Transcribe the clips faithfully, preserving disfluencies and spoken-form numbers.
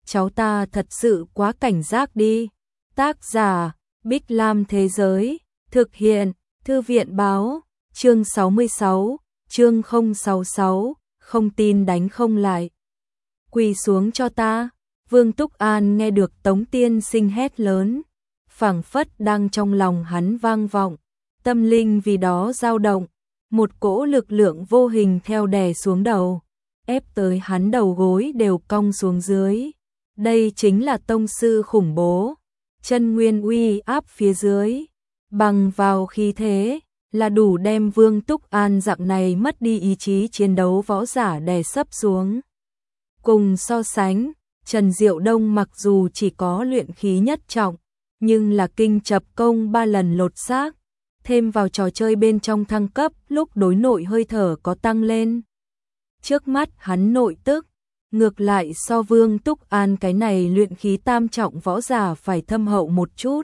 cháu ta thật sự quá cảnh giác đi. Tác giả, Bích Lam Thế Giới, thực hiện, Thư viện Báo, chương sáu mươi sáu, chương không sáu sáu, không tin đánh không lại. Quỳ xuống cho ta. Vương Túc An nghe được Tống Tiên Sinh hét lớn, phảng phất đang trong lòng hắn vang vọng, tâm linh vì đó dao động, một cỗ lực lượng vô hình theo đè xuống đầu, ép tới hắn đầu gối đều cong xuống dưới. Đây chính là tông sư khủng bố, chân nguyên uy áp phía dưới, bằng vào khí thế, là đủ đem Vương Túc An dạng này mất đi ý chí chiến đấu võ giả đè sấp xuống. Cùng so sánh, Trần Diệu Đông mặc dù chỉ có luyện khí nhất trọng, nhưng là kinh chập công ba lần lột xác, thêm vào trò chơi bên trong thăng cấp lúc đối nội hơi thở có tăng lên. Trước mắt hắn nội tức, ngược lại so Vương Túc An cái này luyện khí tam trọng võ giả phải thâm hậu một chút.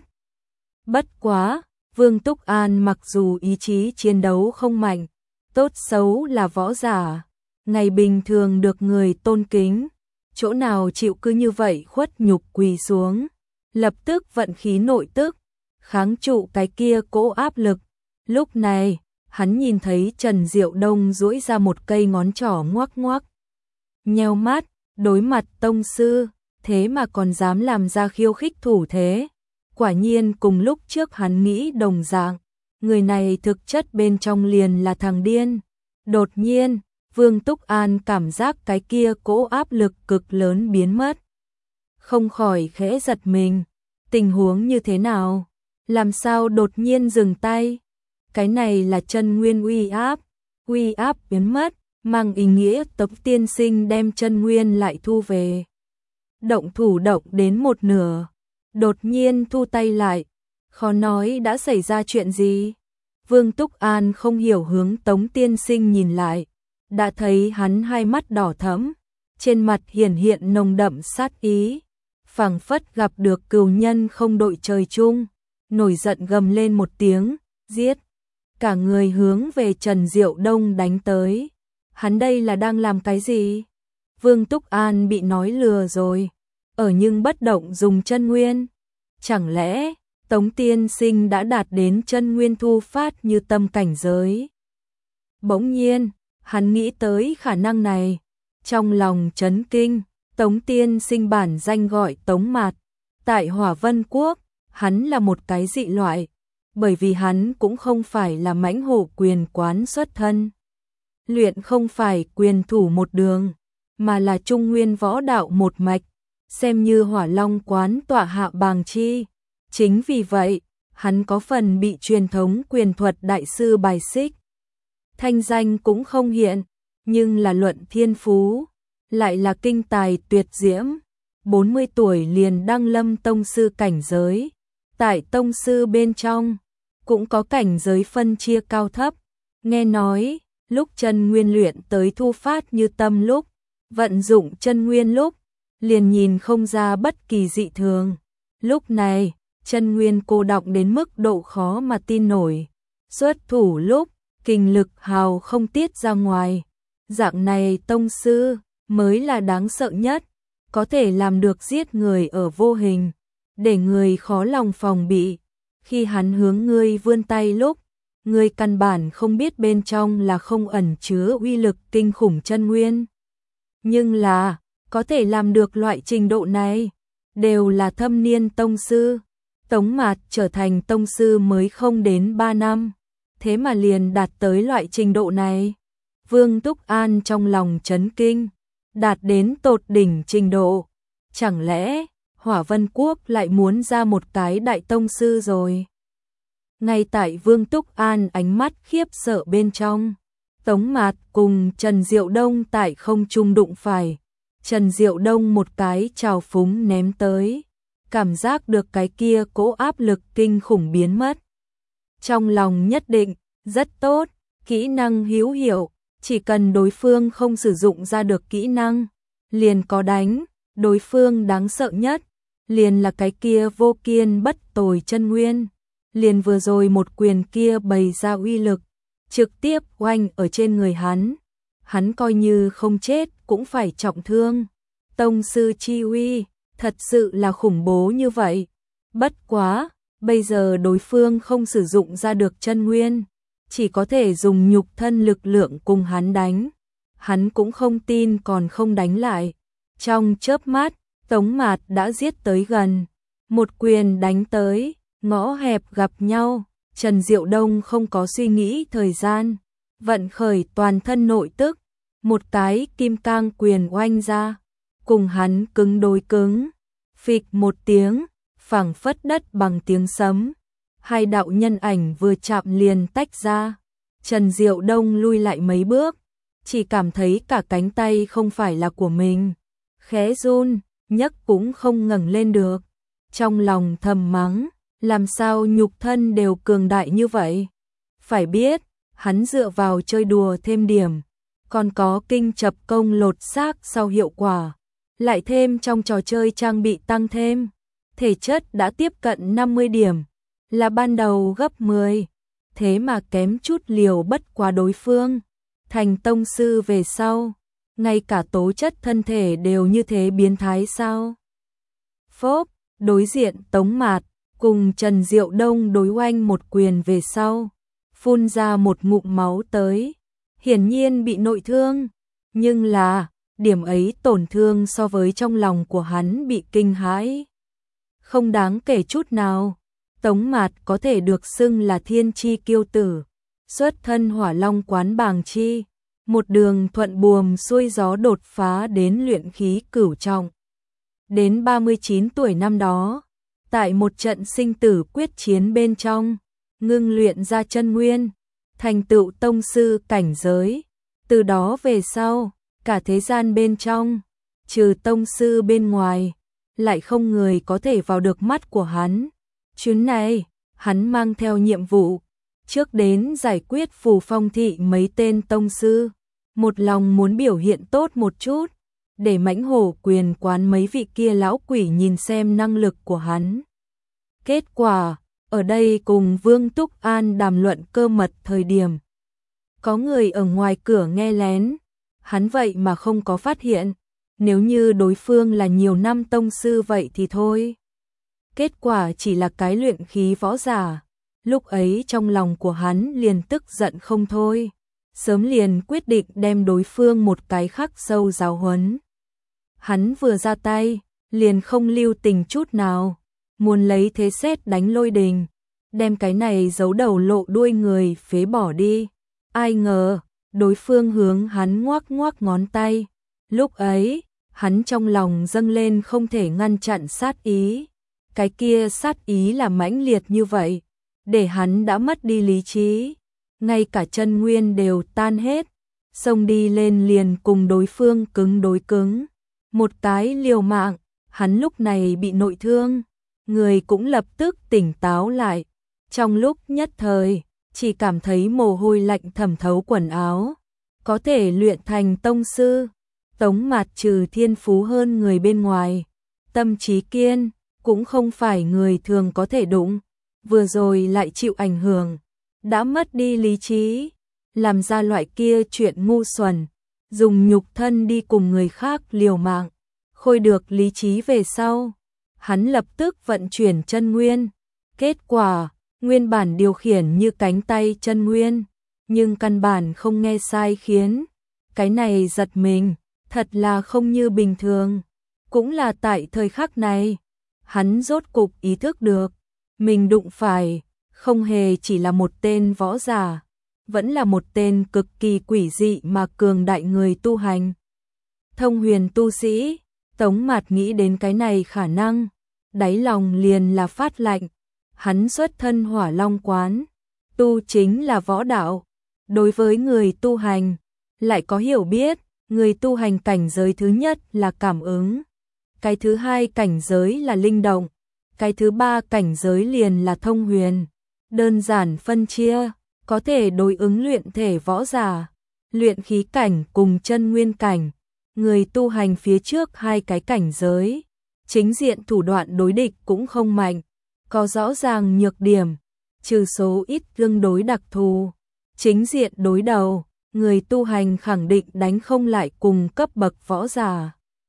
Bất quá, Vương Túc An mặc dù ý chí chiến đấu không mạnh, tốt xấu là võ giả, ngày bình thường được người tôn kính, chỗ nào chịu cứ như vậy khuất nhục quỳ xuống, lập tức vận khí nội tức, kháng trụ cái kia cỗ áp lực. Lúc này, hắn nhìn thấy Trần Diệu Đông duỗi ra một cây ngón trỏ ngoắc ngoắc, nheo mắt, đối mặt tông sư, thế mà còn dám làm ra khiêu khích thủ thế. Quả nhiên cùng lúc trước hắn nghĩ đồng dạng, người này thực chất bên trong liền là thằng điên. Đột nhiên, Vương Túc An cảm giác cái kia cỗ áp lực cực lớn biến mất. Không khỏi khẽ giật mình, tình huống như thế nào? Làm sao đột nhiên dừng tay? Cái này là chân nguyên uy áp, uy áp biến mất, mang ý nghĩa Tống Tiên Sinh đem chân nguyên lại thu về. Động thủ động đến một nửa, đột nhiên thu tay lại, khó nói đã xảy ra chuyện gì. Vương Túc An không hiểu hướng Tống Tiên Sinh nhìn lại, đã thấy hắn hai mắt đỏ thẫm, trên mặt hiển hiện nồng đậm sát ý, phảng phất gặp được cừu nhân không đội trời chung, nổi giận gầm lên một tiếng, giết. Cả người hướng về Trần Diệu Đông đánh tới. Hắn đây là đang làm cái gì? Vương Túc An bị nói lừa rồi, ở nhưng bất động dùng chân nguyên. Chẳng lẽ Tống Tiên Sinh đã đạt đến chân nguyên thu phát như tâm cảnh giới? Bỗng nhiên, hắn nghĩ tới khả năng này, trong lòng chấn kinh. Tống Tiên Sinh bản danh gọi Tống Mạt, tại Hỏa Vân Quốc, hắn là một cái dị loại, bởi vì hắn cũng không phải là mãnh hổ quyền quán xuất thân. Luyện không phải quyền thủ một đường, mà là trung nguyên võ đạo một mạch, xem như Hỏa Long quán tọa hạ bàng chi. Chính vì vậy, hắn có phần bị truyền thống quyền thuật đại sư bài xích. Thanh danh cũng không hiện, nhưng là luận thiên phú, lại là kinh tài tuyệt diễm. bốn mươi tuổi liền đăng lâm tông sư cảnh giới. Tại tông sư bên trong, cũng có cảnh giới phân chia cao thấp. Nghe nói, lúc chân nguyên luyện tới thu phát như tâm lúc, vận dụng chân nguyên lúc, liền nhìn không ra bất kỳ dị thường. Lúc này, chân nguyên cô đọng đến mức độ khó mà tin nổi. Xuất thủ lúc, kinh lực hào không tiết ra ngoài. Dạng này tông sư mới là đáng sợ nhất, có thể làm được giết người ở vô hình, để người khó lòng phòng bị. Khi hắn hướng ngươi vươn tay lúc, ngươi căn bản không biết bên trong là không ẩn chứa uy lực kinh khủng chân nguyên. Nhưng là, có thể làm được loại trình độ này, đều là thâm niên tông sư. Tống Mạt trở thành tông sư mới không đến ba năm, thế mà liền đạt tới loại trình độ này. Vương Túc An trong lòng chấn kinh, đạt đến tột đỉnh trình độ. Chẳng lẽ Hỏa Vân Quốc lại muốn ra một cái đại tông sư rồi? Ngay tại Vương Túc An ánh mắt khiếp sợ bên trong, Tống Mạt cùng Trần Diệu Đông tại không trung đụng phải. Trần Diệu Đông một cái trào phúng ném tới, cảm giác được cái kia cỗ áp lực kinh khủng biến mất. Trong lòng nhất định, rất tốt, kỹ năng hữu hiệu, chỉ cần đối phương không sử dụng ra được kỹ năng, liền có đánh. Đối phương đáng sợ nhất, liền là cái kia vô kiên bất tồi chân nguyên. Liền vừa rồi một quyền kia bày ra uy lực, trực tiếp oanh ở trên người hắn. Hắn coi như không chết cũng phải trọng thương. tông sư chi uy, thật sự là khủng bố như vậy. Bất quá, bây giờ đối phương không sử dụng ra được chân nguyên, chỉ có thể dùng nhục thân lực lượng cùng hắn đánh. Hắn cũng không tin còn không đánh lại. Trong chớp mắt, Tống Mạt đã giết tới gần. Một quyền đánh tới, ngõ hẹp gặp nhau. Trần Diệu Đông không có suy nghĩ thời gian, vận khởi toàn thân nội tức, một cái kim cang quyền oanh ra, cùng hắn cứng đối cứng. Phịch một tiếng, phảng phất đất bằng tiếng sấm. Hai đạo nhân ảnh vừa chạm liền tách ra. Trần Diệu Đông lui lại mấy bước, chỉ cảm thấy cả cánh tay không phải là của mình. Khẽ run, nhấc cũng không ngẩng lên được. Trong lòng thầm mắng, làm sao nhục thân đều cường đại như vậy? Phải biết, hắn dựa vào chơi đùa thêm điểm, còn có kinh chập công lột xác sau hiệu quả, lại thêm trong trò chơi trang bị tăng thêm, thể chất đã tiếp cận năm mươi điểm, là ban đầu gấp mười, thế mà kém chút liều bất quá đối phương. Thành tông sư về sau, ngay cả tố chất thân thể đều như thế biến thái sao? Phốp, đối diện Tống Mạt cùng Trần Diệu Đông đối oanh một quyền về sau, phun ra một ngụm máu tới, hiển nhiên bị nội thương, nhưng là, điểm ấy tổn thương so với trong lòng của hắn bị kinh hãi, không đáng kể chút nào. Tống Mạt có thể được xưng là thiên chi kiêu tử, xuất thân Hỏa Long quán bàng chi, một đường thuận buồm xuôi gió đột phá đến luyện khí cửu trọng. Đến ba mươi chín tuổi năm đó, tại một trận sinh tử quyết chiến bên trong, ngưng luyện ra chân nguyên, thành tựu tông sư cảnh giới. Từ đó về sau, cả thế gian bên trong, trừ tông sư bên ngoài, lại không người có thể vào được mắt của hắn. Chuyến này, hắn mang theo nhiệm vụ, trước đến giải quyết Phù Phong thị mấy tên tông sư, một lòng muốn biểu hiện tốt một chút, để Mãnh Hổ quyền quán mấy vị kia lão quỷ nhìn xem năng lực của hắn. Kết quả, ở đây cùng Vương Túc An đàm luận cơ mật thời điểm, có người ở ngoài cửa nghe lén, hắn vậy mà không có phát hiện, nếu như đối phương là nhiều năm tông sư vậy thì thôi. Kết quả chỉ là cái luyện khí võ giả, lúc ấy trong lòng của hắn liền tức giận không thôi, sớm liền quyết định đem đối phương một cái khắc sâu giáo huấn. Hắn vừa ra tay, liền không lưu tình chút nào, muốn lấy thế sét đánh lôi đình, đem cái này giấu đầu lộ đuôi người phế bỏ đi. Ai ngờ, đối phương hướng hắn ngoắc ngoắc ngón tay. Lúc ấy, hắn trong lòng dâng lên không thể ngăn chặn sát ý. Cái kia sát ý là mãnh liệt như vậy, để hắn đã mất đi lý trí, ngay cả chân nguyên đều tan hết, xông đi lên liền cùng đối phương cứng đối cứng. Một cái liều mạng, hắn lúc này bị nội thương, người cũng lập tức tỉnh táo lại. Trong lúc nhất thời, chỉ cảm thấy mồ hôi lạnh thẩm thấu quần áo, có thể luyện thành tông sư. Tống Mạt trừ thiên phú hơn người bên ngoài, tâm trí kiên, cũng không phải người thường có thể đụng, vừa rồi lại chịu ảnh hưởng, đã mất đi lý trí, làm ra loại kia chuyện ngu xuẩn, dùng nhục thân đi cùng người khác liều mạng. Khôi được lý trí về sau, hắn lập tức vận chuyển chân nguyên, kết quả, nguyên bản điều khiển như cánh tay chân nguyên, nhưng căn bản không nghe sai khiến, cái này giật mình, thật là không như bình thường. Cũng là tại thời khắc này, hắn rốt cục ý thức được, mình đụng phải, không hề chỉ là một tên võ giả, vẫn là một tên cực kỳ quỷ dị mà cường đại người tu hành. Thông huyền tu sĩ, Tống Mạt nghĩ đến cái này khả năng, đáy lòng liền là phát lạnh. Hắn xuất thân Hỏa Long quán, tu chính là võ đạo, đối với người tu hành, lại có hiểu biết. Người tu hành cảnh giới thứ nhất là cảm ứng, cái thứ hai cảnh giới là linh động, cái thứ ba cảnh giới liền là thông huyền. Đơn giản phân chia, có thể đối ứng luyện thể võ giả, luyện khí cảnh cùng chân nguyên cảnh. Người tu hành phía trước hai cái cảnh giới, chính diện thủ đoạn đối địch cũng không mạnh, có rõ ràng nhược điểm, trừ số ít tương đối đặc thù. Chính diện đối đầu, người tu hành khẳng định đánh không lại cùng cấp bậc võ giả.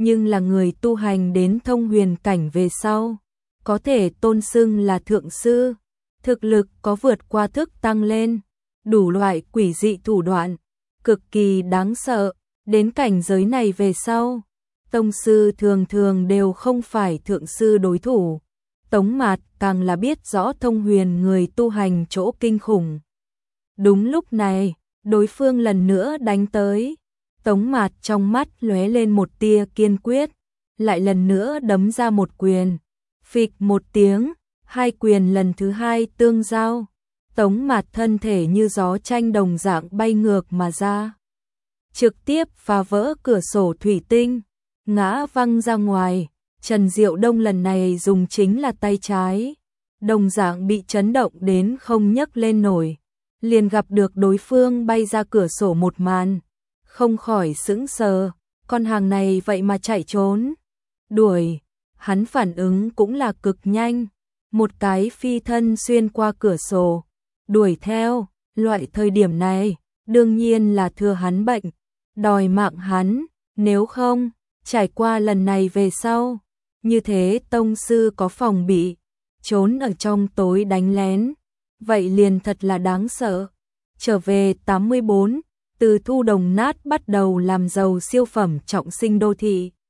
nhưng là người tu hành đến thông huyền cảnh về sau, có thể tôn xưng là thượng sư, thực lực có vượt qua thức tăng lên, đủ loại quỷ dị thủ đoạn, cực kỳ đáng sợ, đến cảnh giới này về sau, tông sư thường thường đều không phải thượng sư đối thủ. Tống Mạt càng là biết rõ thông huyền người tu hành chỗ kinh khủng. Đúng lúc này, đối phương lần nữa đánh tới. Tống Mạt trong mắt lóe lên một tia kiên quyết, lại lần nữa đấm ra một quyền. Phịch một tiếng, hai quyền lần thứ hai tương giao. Tống Mạt thân thể như gió tranh đồng dạng bay ngược mà ra, trực tiếp phá vỡ cửa sổ thủy tinh, ngã văng ra ngoài. Trần Diệu Đông lần này dùng chính là tay trái, đồng dạng bị chấn động đến không nhấc lên nổi, liền gặp được đối phương bay ra cửa sổ một màn, không khỏi sững sờ, con hàng này vậy mà chạy trốn. Đuổi, hắn phản ứng cũng là cực nhanh, một cái phi thân xuyên qua cửa sổ, đuổi theo, loại thời điểm này, đương nhiên là thừa hắn bệnh, đòi mạng hắn, nếu không, trải qua lần này về sau, như thế tông sư có phòng bị, trốn ở trong tối đánh lén, vậy liền thật là đáng sợ. Trở về tám mươi bốn, từ thu đồng nát bắt đầu làm giàu siêu phẩm trọng sinh đô thị.